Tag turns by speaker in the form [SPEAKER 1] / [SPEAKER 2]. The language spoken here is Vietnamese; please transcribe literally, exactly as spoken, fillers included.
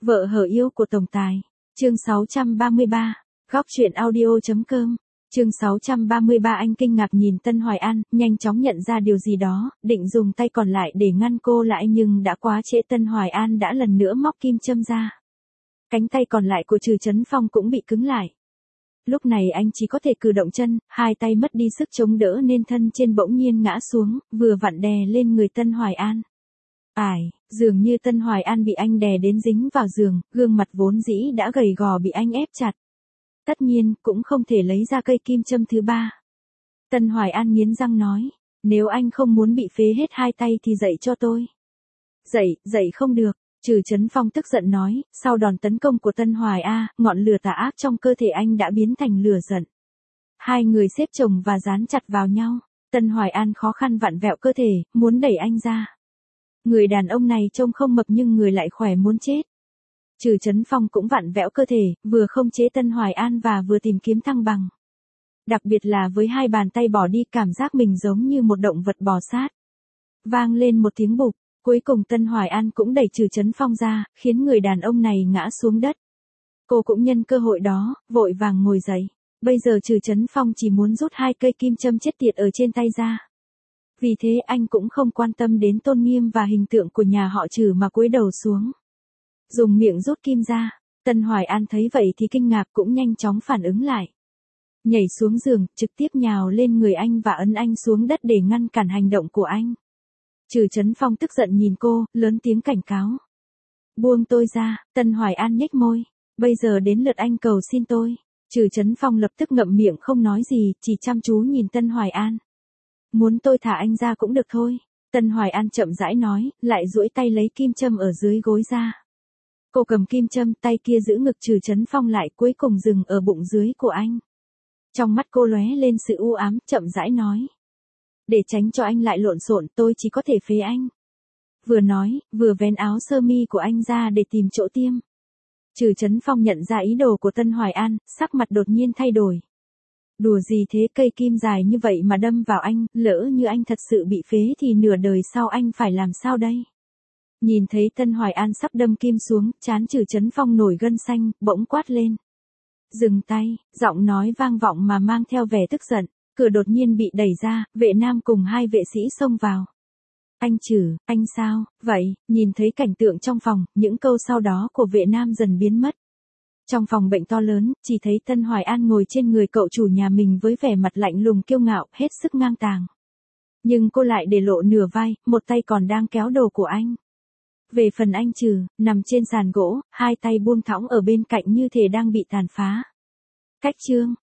[SPEAKER 1] Vợ hở yêu của tổng tài. Chương sáu trăm ba mươi ba. Góc truyện audio.com. Chương sáu trăm ba mươi ba. Anh kinh ngạc nhìn Tân Hoài An, nhanh chóng nhận ra điều gì đó, định dùng tay còn lại để ngăn cô lại nhưng đã quá trễ. Tân Hoài An đã lần nữa móc kim châm ra. Cánh tay còn lại của Trừ Chấn Phong cũng bị cứng lại. Lúc này anh chỉ có thể cử động chân, hai tay mất đi sức chống đỡ nên thân trên bỗng nhiên ngã xuống, vừa vặn đè lên người Tân Hoài An. Ải, dường như Tân Hoài An bị anh đè đến dính vào giường, gương mặt vốn dĩ đã gầy gò bị anh ép chặt. Tất nhiên, cũng không thể lấy ra cây kim châm thứ ba. Tân Hoài An nghiến răng nói, nếu anh không muốn bị phế hết hai tay thì dậy cho tôi. Dậy, dậy không được. Trừ Chấn Phong tức giận nói, sau đòn tấn công của Tân Hoài A, ngọn lửa tà ác trong cơ thể anh đã biến thành lửa giận. Hai người xếp chồng và dán chặt vào nhau, Tân Hoài An khó khăn vặn vẹo cơ thể, muốn đẩy anh ra. Người đàn ông này trông không mập nhưng người lại khỏe muốn chết. Trừ Chấn Phong cũng vặn vẹo cơ thể, vừa không chế Tân Hoài An và vừa tìm kiếm thăng bằng. Đặc biệt là với hai bàn tay bỏ đi, cảm giác mình giống như một động vật bò sát. Vang lên một tiếng bụp. Cuối cùng Tân Hoài An cũng đẩy Trừ Chấn Phong ra, khiến người đàn ông này ngã xuống đất. Cô cũng nhân cơ hội đó, vội vàng ngồi dậy. Bây giờ Trừ Chấn Phong chỉ muốn rút hai cây kim châm chết tiệt ở trên tay ra. Vì thế anh cũng không quan tâm đến tôn nghiêm và hình tượng của nhà họ Trừ mà cúi đầu xuống. Dùng miệng rút kim ra. Tân Hoài An thấy vậy thì kinh ngạc cũng nhanh chóng phản ứng lại. Nhảy xuống giường, trực tiếp nhào lên người anh và ấn anh xuống đất để ngăn cản hành động của anh. Trừ Chấn Phong tức giận nhìn cô, lớn tiếng cảnh cáo. Buông tôi ra. Tân Hoài An nhếch môi. Bây giờ đến lượt anh cầu xin tôi. Trừ Chấn Phong lập tức ngậm miệng không nói gì, chỉ chăm chú nhìn Tân Hoài An. Muốn tôi thả anh ra cũng được thôi. Tân Hoài An chậm rãi nói, lại duỗi tay lấy kim châm ở dưới gối ra. Cô cầm kim châm, tay kia giữ ngực Trừ Chấn Phong lại, cuối cùng dừng ở bụng dưới của anh. Trong mắt cô lóe lên sự u ám, chậm rãi nói. Để tránh cho anh lại lộn xộn, tôi chỉ có thể phế anh. Vừa nói, vừa vén áo sơ mi của anh ra để tìm chỗ tiêm. Trừ Chấn Phong nhận ra ý đồ của Tân Hoài An, sắc mặt đột nhiên thay đổi. Đùa gì thế, cây kim dài như vậy mà đâm vào anh, lỡ như anh thật sự bị phế thì nửa đời sau anh phải làm sao đây? Nhìn thấy Tân Hoài An sắp đâm kim xuống, trán Trừ Chấn Phong nổi gân xanh, bỗng quát lên. Dừng tay, giọng nói vang vọng mà mang theo vẻ tức giận. Cửa đột nhiên bị đẩy ra, vệ nam cùng hai vệ sĩ xông vào. Anh Trừ, anh sao, vậy? Nhìn thấy cảnh tượng trong phòng, những câu sau đó của vệ nam dần biến mất. Trong phòng bệnh to lớn, chỉ thấy Tân Hoài An ngồi trên người cậu chủ nhà mình với vẻ mặt lạnh lùng kiêu ngạo, hết sức ngang tàng. Nhưng cô lại để lộ nửa vai, một tay còn đang kéo đồ của anh. Về phần anh Trừ, nằm trên sàn gỗ, hai tay buông thõng ở bên cạnh như thể đang bị tàn phá. Cách chương.